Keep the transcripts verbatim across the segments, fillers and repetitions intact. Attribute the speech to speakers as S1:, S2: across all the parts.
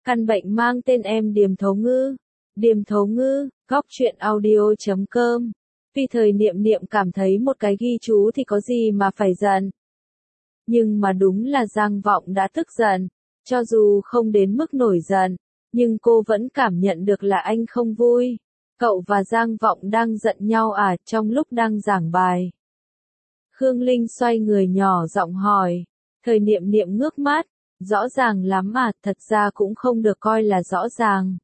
S1: Căn bệnh mang tên em Điềm Thấu Ngư. Điềm Thấu Ngư, góc truyện audio chấm com. Vì thời Niệm Niệm cảm thấy một cái ghi chú thì có gì mà phải giận. Nhưng mà đúng là Giang Vọng đã tức giận. Cho dù không đến mức nổi giận, nhưng cô vẫn cảm nhận được là anh không vui. Cậu và Giang Vọng đang giận nhau à, trong lúc đang giảng bài. Khương Linh xoay người nhỏ giọng hỏi. Thời Niệm Niệm ngước mắt. Rõ ràng lắm à, thật ra cũng không được coi là rõ ràng.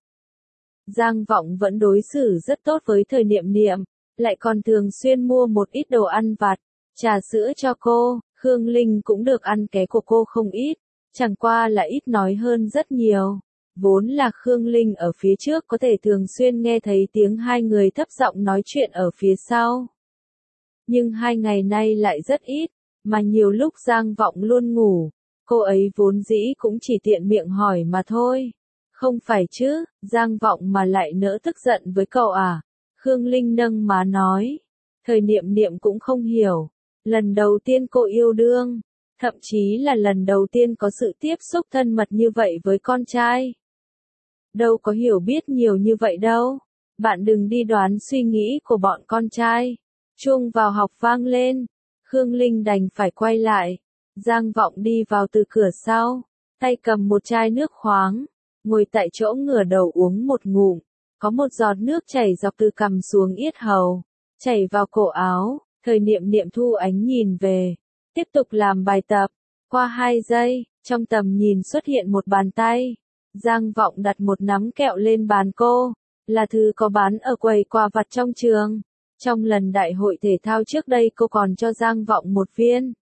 S1: Giang Vọng vẫn đối xử rất tốt với thời Niệm Niệm, lại còn thường xuyên mua một ít đồ ăn vặt, trà sữa cho cô. Khương Linh cũng được ăn ké của cô không ít, chẳng qua là ít nói hơn rất nhiều. Vốn là Khương Linh ở phía trước có thể thường xuyên nghe thấy tiếng hai người thấp giọng nói chuyện ở phía sau. Nhưng hai ngày nay lại rất ít, mà nhiều lúc Giang Vọng luôn ngủ. Cô ấy vốn dĩ cũng chỉ tiện miệng hỏi mà thôi. Không phải chứ, Giang Vọng mà lại nỡ tức giận với cậu à? Khương Linh nâng má nói. Thời Niệm Niệm cũng không hiểu. Lần đầu tiên cô yêu đương, thậm chí là lần đầu tiên có sự tiếp xúc thân mật như vậy với con trai. Đâu có hiểu biết nhiều như vậy đâu. Bạn đừng đi đoán suy nghĩ của bọn con trai. Chuông vào học vang lên. Khương Linh đành phải quay lại. Giang Vọng đi vào từ cửa sau, tay cầm một chai nước khoáng, ngồi tại chỗ ngửa đầu uống một ngụm, có một giọt nước chảy dọc từ cằm xuống yết hầu, chảy vào cổ áo. Thời Niệm Niệm thu ánh nhìn về, tiếp tục làm bài tập. Qua hai giây, trong tầm nhìn xuất hiện một bàn tay. Giang Vọng đặt một nắm kẹo lên bàn cô, là thứ có bán ở quầy quà vặt trong trường. Trong lần đại hội thể thao trước đây cô còn cho Giang Vọng một viên.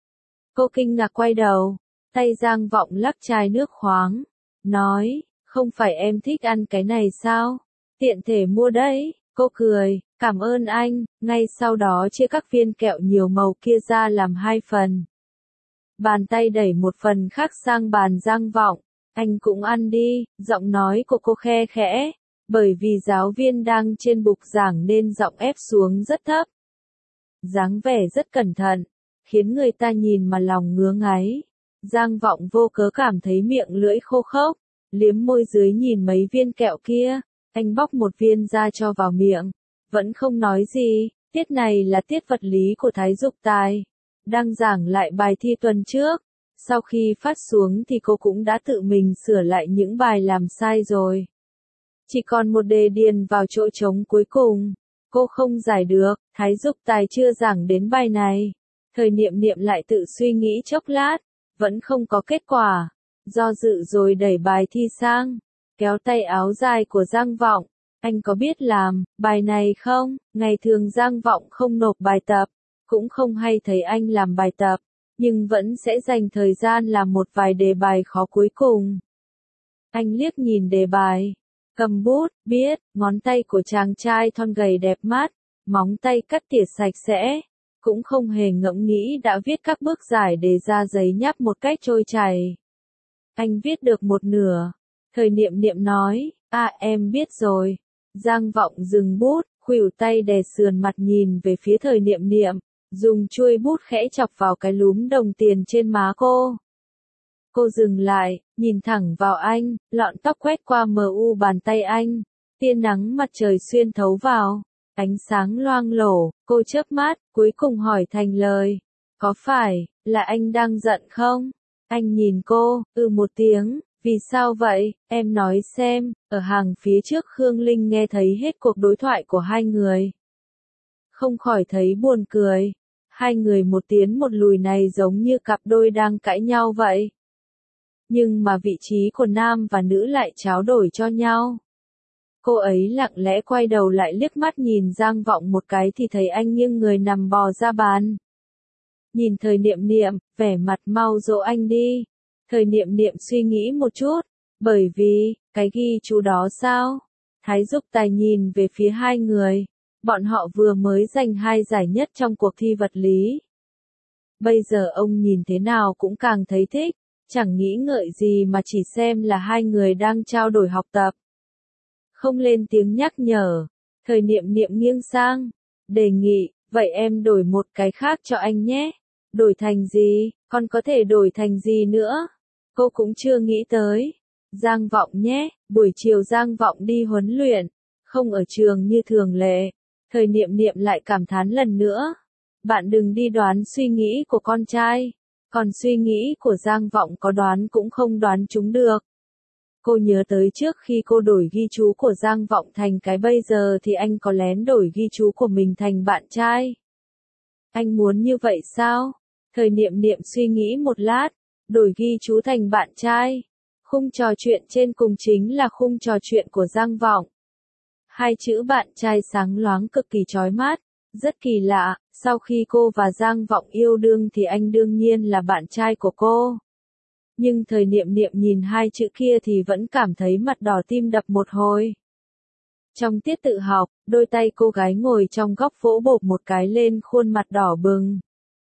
S1: Cô kinh ngạc quay đầu, tay Giang Vọng lắc chai nước khoáng, nói, không phải em thích ăn cái này sao? Tiện thể mua đấy. Cô cười, cảm ơn anh, ngay sau đó chia các viên kẹo nhiều màu kia ra làm hai phần. Bàn tay đẩy một phần khác sang bàn Giang Vọng, anh cũng ăn đi. Giọng nói của cô khe khẽ, bởi vì giáo viên đang trên bục giảng nên giọng ép xuống rất thấp. Dáng vẻ rất cẩn thận, khiến người ta nhìn mà lòng ngứa ngáy. Giang Vọng vô cớ cảm thấy miệng lưỡi khô khốc, liếm môi dưới nhìn mấy viên kẹo kia. Anh bóc một viên ra cho vào miệng, vẫn không nói gì. Tiết này là tiết vật lý của Thái Dục Tài, đang giảng lại bài thi tuần trước. Sau khi phát xuống thì cô cũng đã tự mình sửa lại những bài làm sai rồi. Chỉ còn một đề điền vào chỗ trống cuối cùng. Cô không giải được, Thái Dục Tài chưa giảng đến bài này. Thời Niệm Niệm lại tự suy nghĩ chốc lát, vẫn không có kết quả. Do dự rồi đẩy bài thi sang, kéo tay áo dài của Giang Vọng. Anh có biết làm bài này không? Ngày thường Giang Vọng không nộp bài tập, cũng không hay thấy anh làm bài tập, nhưng vẫn sẽ dành thời gian làm một vài đề bài khó cuối cùng. Anh liếc nhìn đề bài, cầm bút, biết, ngón tay của chàng trai thon gầy đẹp mắt, móng tay cắt tỉa sạch sẽ. Cũng không hề ngẫm nghĩ đã viết các bước giải đề ra giấy nháp một cách trôi chảy. Anh viết được một nửa. Thời Niệm Niệm nói, à em biết rồi. Giang Vọng dừng bút, khuỷu tay đè sườn mặt nhìn về phía Thời Niệm Niệm, dùng chuôi bút khẽ chọc vào cái lúm đồng tiền trên má cô. Cô dừng lại, nhìn thẳng vào anh, lọn tóc quét qua mờ u bàn tay anh. Tia nắng mặt trời xuyên thấu vào. Ánh sáng loang lổ, cô chớp mắt, cuối cùng hỏi thành lời. Có phải, là anh đang giận không? Anh nhìn cô, ừ một tiếng, vì sao vậy, em nói xem. Ở hàng phía trước Khương Linh nghe thấy hết cuộc đối thoại của hai người. Không khỏi thấy buồn cười. Hai người một tiến một lùi này giống như cặp đôi đang cãi nhau vậy. Nhưng mà vị trí của nam và nữ lại tráo đổi cho nhau. Cô ấy lặng lẽ quay đầu lại liếc mắt nhìn Giang Vọng một cái thì thấy anh nghiêng người nằm bò ra bàn. Nhìn Thời Niệm Niệm, vẻ mặt mau dỗ anh đi. Thời Niệm Niệm suy nghĩ một chút, bởi vì, cái ghi chú đó sao? Thái Dục Tài nhìn về phía hai người, bọn họ vừa mới giành hai giải nhất trong cuộc thi vật lý. Bây giờ ông nhìn thế nào cũng càng thấy thích, chẳng nghĩ ngợi gì mà chỉ xem là hai người đang trao đổi học tập. Không lên tiếng nhắc nhở, Thời Niệm Niệm nghiêng sang, đề nghị, vậy em đổi một cái khác cho anh nhé. Đổi thành gì, còn có thể đổi thành gì nữa? Cô cũng chưa nghĩ tới. Giang Vọng nhé, buổi chiều Giang Vọng đi huấn luyện, không ở trường như thường lệ. Thời Niệm Niệm lại cảm thán lần nữa. Bạn đừng đi đoán suy nghĩ của con trai, còn suy nghĩ của Giang Vọng có đoán cũng không đoán chúng được. Cô nhớ tới trước khi cô đổi ghi chú của Giang Vọng thành cái bây giờ thì anh có lén đổi ghi chú của mình thành bạn trai. Anh muốn như vậy sao? Thời Niệm Niệm suy nghĩ một lát, đổi ghi chú thành bạn trai. Khung trò chuyện trên cùng chính là khung trò chuyện của Giang Vọng. Hai chữ bạn trai sáng loáng cực kỳ chói mắt, rất kỳ lạ, sau khi cô và Giang Vọng yêu đương thì anh đương nhiên là bạn trai của cô. Nhưng Thời Niệm Niệm nhìn hai chữ kia thì vẫn cảm thấy mặt đỏ tim đập một hồi. Trong tiết tự học, đôi tay cô gái ngồi trong góc vỗ bộp một cái lên khuôn mặt đỏ bừng.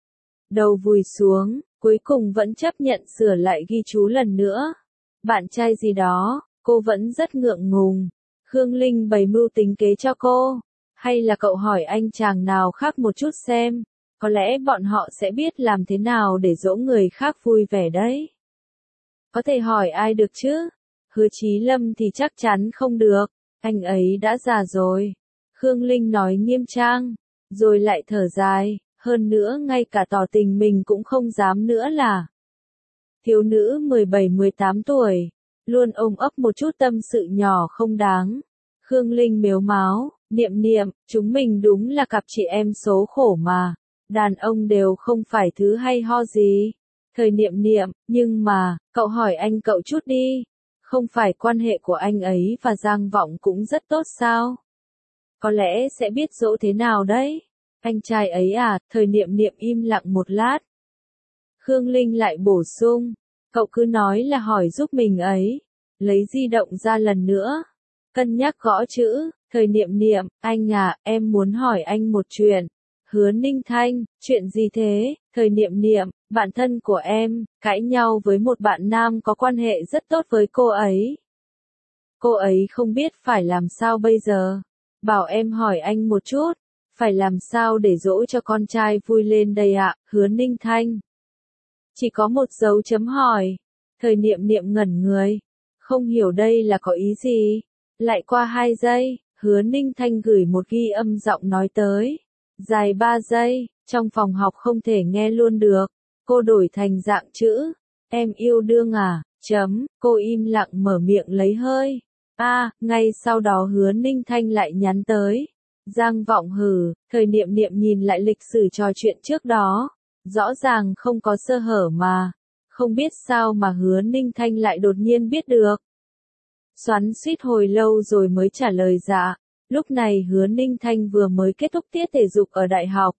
S1: Đầu vùi xuống, cuối cùng vẫn chấp nhận sửa lại ghi chú lần nữa. Bạn trai gì đó, cô vẫn rất ngượng ngùng. Khương Linh bày mưu tính kế cho cô. Hay là cậu hỏi anh chàng nào khác một chút xem, có lẽ bọn họ sẽ biết làm thế nào để dỗ người khác vui vẻ đấy. Có thể hỏi ai được chứ? Hứa Chí Lâm thì chắc chắn không được, anh ấy đã già rồi. Khương Linh nói nghiêm trang, rồi lại thở dài, hơn nữa ngay cả tỏ tình mình cũng không dám nữa là. Thiếu nữ mười bảy mười tám tuổi, luôn ôm ấp một chút tâm sự nhỏ không đáng. Khương Linh mếu máo, Niệm Niệm, chúng mình đúng là cặp chị em số khổ mà. Đàn ông đều không phải thứ hay ho gì. Thời Niệm Niệm, nhưng mà, cậu hỏi anh cậu chút đi. Không phải quan hệ của anh ấy và Giang Vọng cũng rất tốt sao? Có lẽ sẽ biết dỗ thế nào đấy. Anh trai ấy à? Thời Niệm Niệm im lặng một lát. Khương Linh lại bổ sung, cậu cứ nói là hỏi giúp mình ấy. Lấy di động ra lần nữa. Cân nhắc gõ chữ, Thời Niệm Niệm, anh à, em muốn hỏi anh một chuyện. Hứa Ninh Thanh, chuyện gì thế? Thời Niệm Niệm, bạn thân của em, cãi nhau với một bạn nam có quan hệ rất tốt với cô ấy. Cô ấy không biết phải làm sao bây giờ. Bảo em hỏi anh một chút, phải làm sao để dỗ cho con trai vui lên đây ạ, Hứa Ninh Thanh. Chỉ có một dấu chấm hỏi. Thời Niệm Niệm ngẩn người. Không hiểu đây là có ý gì. Lại qua hai giây, Hứa Ninh Thanh gửi một ghi âm giọng nói tới. Dài ba giây, trong phòng học không thể nghe luôn được. Cô đổi thành dạng chữ. Em yêu đương à, chấm, cô im lặng mở miệng lấy hơi. A, à, ngay sau đó Hứa Ninh Thanh lại nhắn tới. Giang Vọng hừ, Thời Niệm Niệm nhìn lại lịch sử trò chuyện trước đó. Rõ ràng không có sơ hở mà. Không biết sao mà Hứa Ninh Thanh lại đột nhiên biết được. Xoắn suýt hồi lâu rồi mới trả lời dạ. Lúc này Hứa Ninh Thanh vừa mới kết thúc tiết thể dục ở đại học.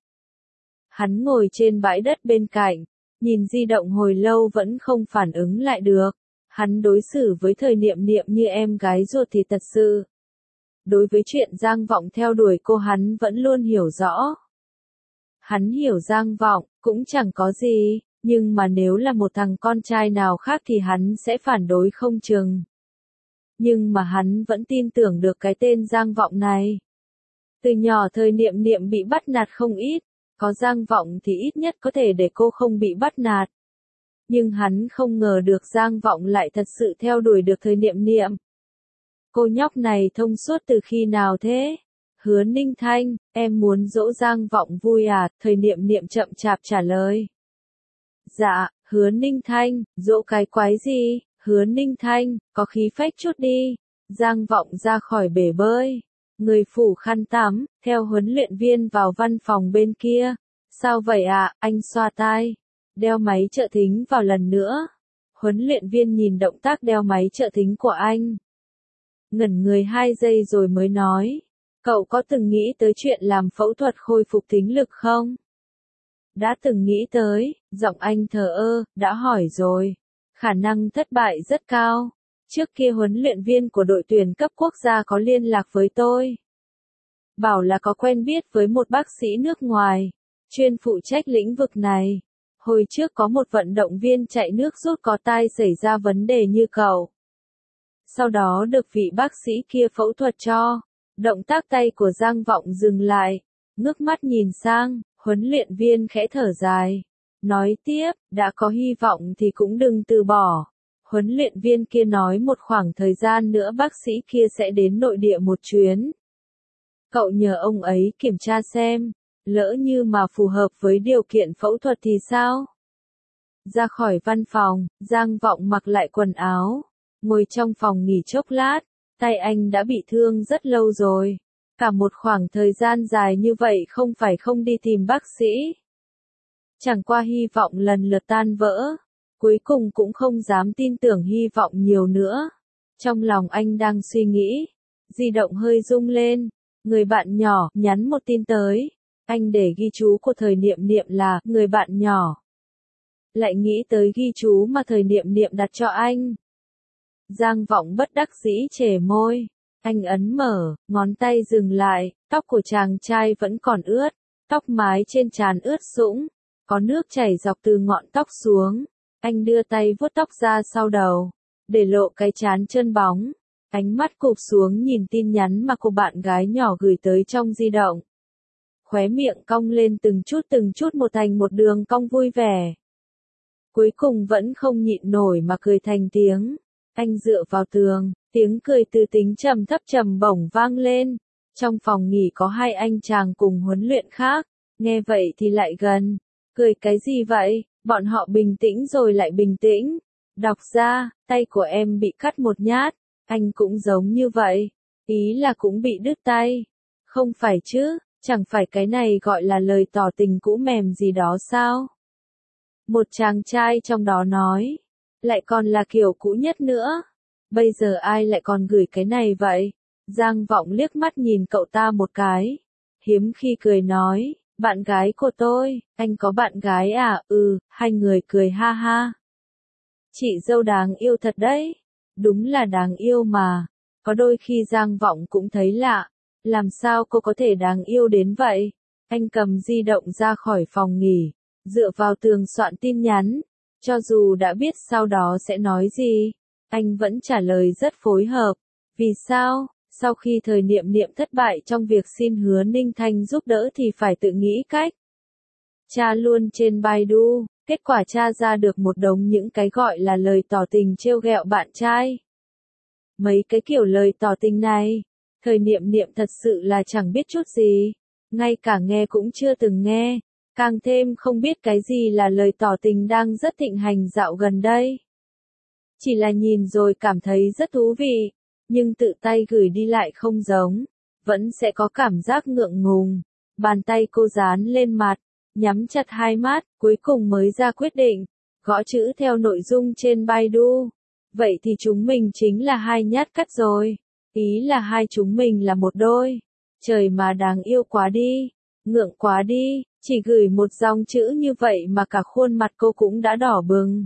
S1: Hắn ngồi trên bãi đất bên cạnh, nhìn di động hồi lâu vẫn không phản ứng lại được. Hắn đối xử với Thời Niệm Niệm như em gái ruột thì thật sự. Đối với chuyện Giang Vọng theo đuổi cô hắn vẫn luôn hiểu rõ. Hắn hiểu Giang Vọng, cũng chẳng có gì, nhưng mà nếu là một thằng con trai nào khác thì hắn sẽ phản đối không chừng. Nhưng mà hắn vẫn tin tưởng được cái tên Giang Vọng này. Từ nhỏ Thời Niệm Niệm bị bắt nạt không ít, có Giang Vọng thì ít nhất có thể để cô không bị bắt nạt. Nhưng hắn không ngờ được Giang Vọng lại thật sự theo đuổi được Thời Niệm Niệm. Cô nhóc này thông suốt từ khi nào thế? Hứa Ninh Thanh, em muốn dỗ Giang Vọng vui à? Thời Niệm Niệm chậm chạp trả lời. Dạ, Hứa Ninh Thanh, dỗ cái quái gì? Hứa Ninh Thanh, có khí phách chút đi. Giang Vọng ra khỏi bể bơi. Người phủ khăn tắm, theo huấn luyện viên vào văn phòng bên kia. Sao vậy ạ? À? Anh xoa tai. Đeo máy trợ thính vào lần nữa. Huấn luyện viên nhìn động tác đeo máy trợ thính của anh. Ngẩn người hai giây rồi mới nói. Cậu có từng nghĩ tới chuyện làm phẫu thuật khôi phục thính lực không? Đã từng nghĩ tới, giọng anh thờ ơ, đã hỏi rồi. Khả năng thất bại rất cao. Trước kia huấn luyện viên của đội tuyển cấp quốc gia có liên lạc với tôi. Bảo là có quen biết với một bác sĩ nước ngoài, chuyên phụ trách lĩnh vực này. Hồi trước có một vận động viên chạy nước rút có tai xảy ra vấn đề như cậu. Sau đó được vị bác sĩ kia phẫu thuật cho. Động tác tay của Giang Vọng dừng lại. Ngước mắt nhìn sang, huấn luyện viên khẽ thở dài. Nói tiếp, đã có hy vọng thì cũng đừng từ bỏ. Huấn luyện viên kia nói một khoảng thời gian nữa bác sĩ kia sẽ đến nội địa một chuyến. Cậu nhờ ông ấy kiểm tra xem, lỡ như mà phù hợp với điều kiện phẫu thuật thì sao? Ra khỏi văn phòng, Giang Vọng mặc lại quần áo, ngồi trong phòng nghỉ chốc lát, tay anh đã bị thương rất lâu rồi. Cả một khoảng thời gian dài như vậy không phải không đi tìm bác sĩ. Chẳng qua hy vọng lần lượt tan vỡ, cuối cùng cũng không dám tin tưởng hy vọng nhiều nữa. Trong lòng anh đang suy nghĩ, di động hơi rung lên, người bạn nhỏ nhắn một tin tới, anh để ghi chú của thời niệm niệm là người bạn nhỏ. Lại nghĩ tới ghi chú mà thời niệm niệm đặt cho anh. Giang Vọng bất đắc dĩ chề môi, anh ấn mở, ngón tay dừng lại, tóc của chàng trai vẫn còn ướt, tóc mái trên trán ướt sũng, có nước chảy dọc từ ngọn tóc xuống. Anh đưa tay vuốt tóc ra sau đầu, để lộ cái trán trơn bóng, ánh mắt cụp xuống nhìn tin nhắn mà cô bạn gái nhỏ gửi tới trong di động. Khóe miệng cong lên từng chút từng chút một thành một đường cong vui vẻ. Cuối cùng vẫn không nhịn nổi mà cười thành tiếng. Anh dựa vào tường, tiếng cười từ tính trầm thấp trầm bổng vang lên. Trong phòng nghỉ có hai anh chàng cùng huấn luyện khác, nghe vậy thì lại gần. Cười cái gì vậy? Bọn họ bình tĩnh rồi lại bình tĩnh. Đọc ra, tay của em bị cắt một nhát, anh cũng giống như vậy. Ý là cũng bị đứt tay. Không phải chứ, chẳng phải cái này gọi là lời tỏ tình cũ mềm gì đó sao? Một chàng trai trong đó nói, lại còn là kiểu cũ nhất nữa. Bây giờ ai lại còn gửi cái này vậy? Giang Vọng liếc mắt nhìn cậu ta một cái. Hiếm khi cười nói, bạn gái của tôi, anh có bạn gái à? Ừ, hai người cười ha ha. Chị dâu đáng yêu thật đấy. Đúng là đáng yêu mà. Có đôi khi Giang Vọng cũng thấy lạ. Làm sao cô có thể đáng yêu đến vậy? Anh cầm di động ra khỏi phòng nghỉ, dựa vào tường soạn tin nhắn. Cho dù đã biết sau đó sẽ nói gì, anh vẫn trả lời rất phối hợp. Vì sao? Sau khi thời niệm niệm thất bại trong việc xin Hứa Ninh Thanh giúp đỡ thì phải tự nghĩ cách. Tra luôn trên Baidu, kết quả tra ra được một đống những cái gọi là lời tỏ tình trêu ghẹo bạn trai. Mấy cái kiểu lời tỏ tình này, thời niệm niệm thật sự là chẳng biết chút gì, ngay cả nghe cũng chưa từng nghe, càng thêm không biết cái gì là lời tỏ tình đang rất thịnh hành dạo gần đây. Chỉ là nhìn rồi cảm thấy rất thú vị, nhưng tự tay gửi đi lại không giống, vẫn sẽ có cảm giác ngượng ngùng. Bàn tay cô dán lên mặt, nhắm chặt hai mắt, cuối cùng mới ra quyết định, gõ chữ theo nội dung trên Baidu. Vậy thì chúng mình chính là hai nhát cắt rồi. Ý là hai chúng mình là một đôi. Trời mà đáng yêu quá đi, ngượng quá đi, chỉ gửi một dòng chữ như vậy mà cả khuôn mặt cô cũng đã đỏ bừng.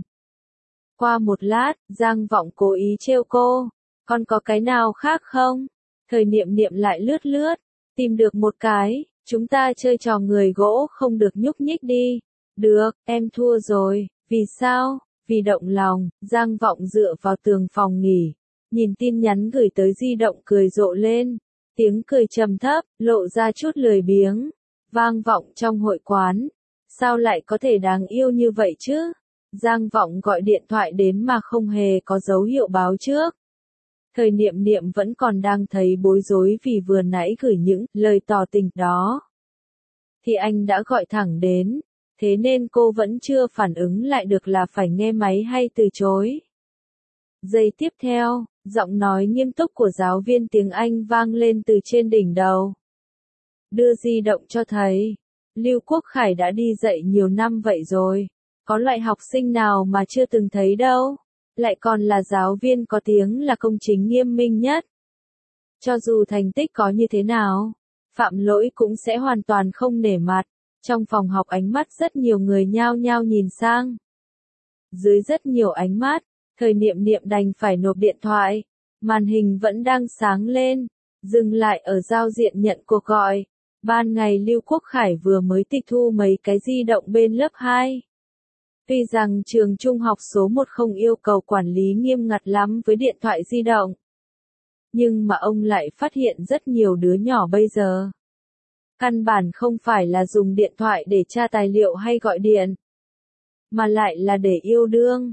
S1: Qua một lát, Giang Vọng cố ý trêu cô, còn có cái nào khác không? Thời niệm niệm lại lướt lướt, tìm được một cái, chúng ta chơi trò người gỗ không được nhúc nhích đi. Được, em thua rồi, vì sao? Vì động lòng. Giang Vọng dựa vào tường phòng nghỉ, nhìn tin nhắn gửi tới di động cười rộ lên, tiếng cười trầm thấp, lộ ra chút lười biếng, vang vọng trong hội quán. Sao lại có thể đáng yêu như vậy chứ? Giang Vọng gọi điện thoại đến mà không hề có dấu hiệu báo trước. Thời niệm niệm vẫn còn đang thấy bối rối vì vừa nãy gửi những lời tỏ tình đó. Thì anh đã gọi thẳng đến, thế nên cô vẫn chưa phản ứng lại được là phải nghe máy hay từ chối. Giây tiếp theo, giọng nói nghiêm túc của giáo viên tiếng Anh vang lên từ trên đỉnh đầu. Đưa di động cho thầy. Lưu Quốc Khải đã đi dạy nhiều năm vậy rồi. Có loại học sinh nào mà chưa từng thấy đâu. Lại còn là giáo viên có tiếng là công chính nghiêm minh nhất. Cho dù thành tích có như thế nào, phạm lỗi cũng sẽ hoàn toàn không nể mặt. Trong phòng học ánh mắt rất nhiều người nhao nhao nhìn sang. Dưới rất nhiều ánh mắt, thời niệm niệm đành phải nộp điện thoại. Màn hình vẫn đang sáng lên. Dừng lại ở giao diện nhận cuộc gọi. Ban ngày Lưu Quốc Khải vừa mới tịch thu mấy cái di động bên lớp hai. Tuy rằng trường trung học số một không yêu cầu quản lý nghiêm ngặt lắm với điện thoại di động. Nhưng mà ông lại phát hiện rất nhiều đứa nhỏ bây giờ. Căn bản không phải là dùng điện thoại để tra tài liệu hay gọi điện. Mà lại là để yêu đương.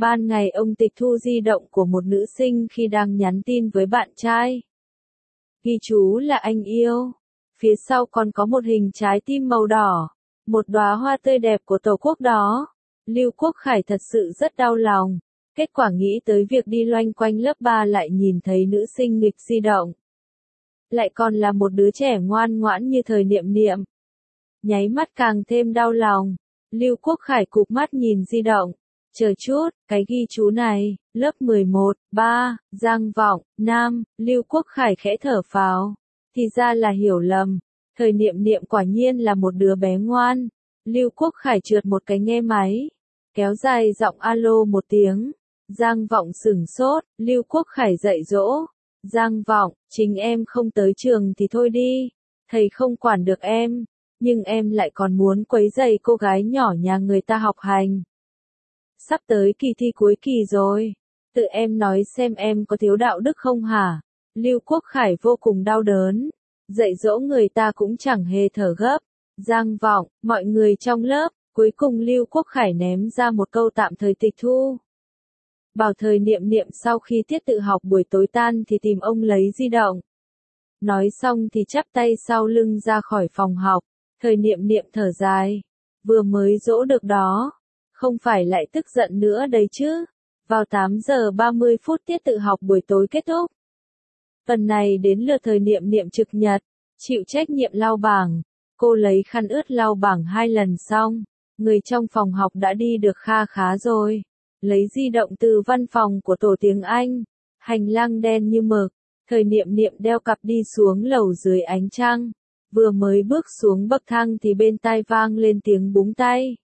S1: Ban ngày ông tịch thu di động của một nữ sinh khi đang nhắn tin với bạn trai. Ghi chú là anh yêu. Phía sau còn có một hình trái tim màu đỏ, một đóa hoa tươi đẹp của Tổ quốc đó. Lưu Quốc Khải thật sự rất đau lòng. Kết quả nghĩ tới việc đi loanh quanh lớp ba lại nhìn thấy nữ sinh nghịch di động. Lại còn là một đứa trẻ ngoan ngoãn như thời Niệm Niệm. Nháy mắt càng thêm đau lòng. Lưu Quốc Khải cụp mắt nhìn di động. Chờ chút, cái ghi chú này, lớp mười một, ba, Giang Vọng, Nam, Lưu Quốc Khải khẽ thở phào. Thì ra là hiểu lầm. Thời Niệm Niệm quả nhiên là một đứa bé ngoan. Lưu Quốc Khải trượt một cái nghe máy. Kéo dài giọng alo một tiếng. Giang Vọng sửng sốt, Lưu Quốc Khải dạy dỗ. Giang Vọng, chính em không tới trường thì thôi đi. Thầy không quản được em. Nhưng em lại còn muốn quấy rầy cô gái nhỏ nhà người ta học hành. Sắp tới kỳ thi cuối kỳ rồi. Tự em nói xem em có thiếu đạo đức không hả? Lưu Quốc Khải vô cùng đau đớn. Dạy dỗ người ta cũng chẳng hề thở gấp. Giang Vọng, mọi người trong lớp, cuối cùng Lưu Quốc Khải ném ra một câu tạm thời tịch thu. Bảo thời Niệm Niệm sau khi tiết tự học buổi tối tan thì tìm ông lấy di động. Nói xong thì chắp tay sau lưng ra khỏi phòng học. Thời Niệm Niệm thở dài. Vừa mới dỗ được đó. Không phải lại tức giận nữa đấy chứ. Vào tám giờ ba mươi phút tiết tự học buổi tối kết thúc. Phần này đến lượt thời Niệm Niệm trực nhật. Chịu trách nhiệm lau bảng. Cô lấy khăn ướt lau bảng hai lần xong. Người trong phòng học đã đi được kha khá rồi. Lấy di động từ văn phòng của tổ tiếng Anh. Hành lang đen như mực. Thời Niệm Niệm đeo cặp đi xuống lầu dưới ánh trăng. Vừa mới bước xuống bậc thang thì bên tai vang lên tiếng búng tay.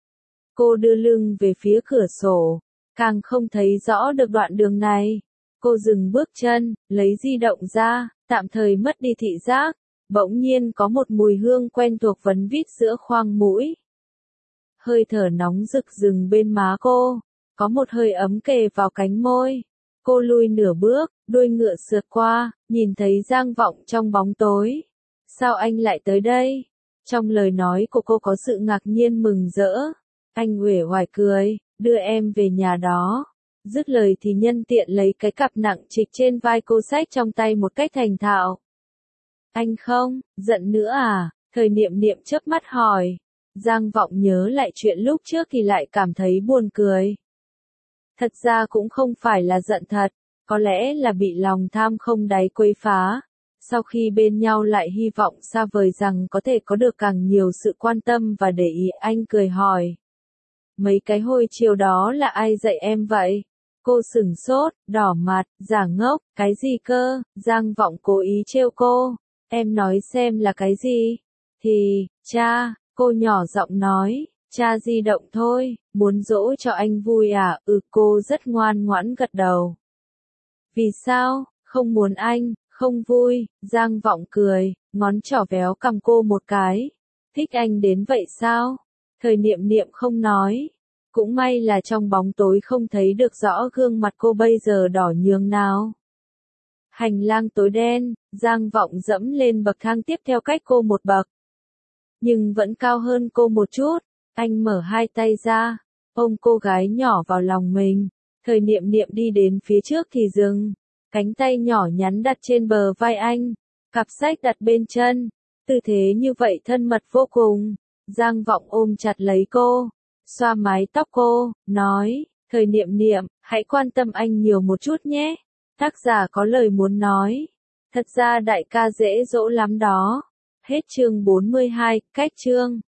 S1: Cô đưa lưng về phía cửa sổ. Càng không thấy rõ được đoạn đường này. Cô dừng bước chân, lấy di động ra, tạm thời mất đi thị giác. Bỗng nhiên có một mùi hương quen thuộc vấn vít giữa khoang mũi. Hơi thở nóng rực rừng bên má cô. Có một hơi ấm kề vào cánh môi. Cô lùi nửa bước, đuôi ngựa sượt qua, nhìn thấy Giang Vọng trong bóng tối. Sao anh lại tới đây? Trong lời nói của cô có sự ngạc nhiên mừng rỡ. Anh uể oải cười, đưa em về nhà đó. Dứt lời thì nhân tiện lấy cái cặp nặng trịch trên vai cô xách trong tay một cách thành thạo. Anh không, giận nữa à? Thời Niệm Niệm chớp mắt hỏi. Giang Vọng nhớ lại chuyện lúc trước thì lại cảm thấy buồn cười. Thật ra cũng không phải là giận thật, có lẽ là bị lòng tham không đáy quấy phá. Sau khi bên nhau lại hy vọng xa vời rằng có thể có được càng nhiều sự quan tâm và để ý. Anh cười hỏi. Mấy cái hồi chiều đó là ai dạy em vậy? Cô sửng sốt, đỏ mặt, giả ngốc, cái gì cơ? Giang Vọng cố ý trêu cô. Em nói xem là cái gì? Thì, cha, cô nhỏ giọng nói, cha di động thôi, muốn dỗ cho anh vui à? Ừ, cô rất ngoan ngoãn gật đầu. Vì sao? Không muốn anh, không vui. Giang Vọng cười, ngón trỏ véo cằm cô một cái. Thích anh đến vậy sao? Thời Niệm Niệm không nói. Cũng may là trong bóng tối không thấy được rõ gương mặt cô bây giờ đỏ nhường nào. Hành lang tối đen, Giang Vọng dẫm lên bậc thang tiếp theo cách cô một bậc. Nhưng vẫn cao hơn cô một chút. Anh mở hai tay ra, ôm cô gái nhỏ vào lòng mình. Thời Niệm Niệm đi đến phía trước thì dừng. Cánh tay nhỏ nhắn đặt trên bờ vai anh. Cặp sách đặt bên chân. Tư thế như vậy thân mật vô cùng. Giang Vọng ôm chặt lấy cô. Xoa mái tóc cô, nói, Thời Niệm Niệm, hãy quan tâm anh nhiều một chút nhé. Tác giả có lời muốn nói. Thật ra đại ca dễ dỗ lắm đó. Hết chương bốn mươi hai, cách chương.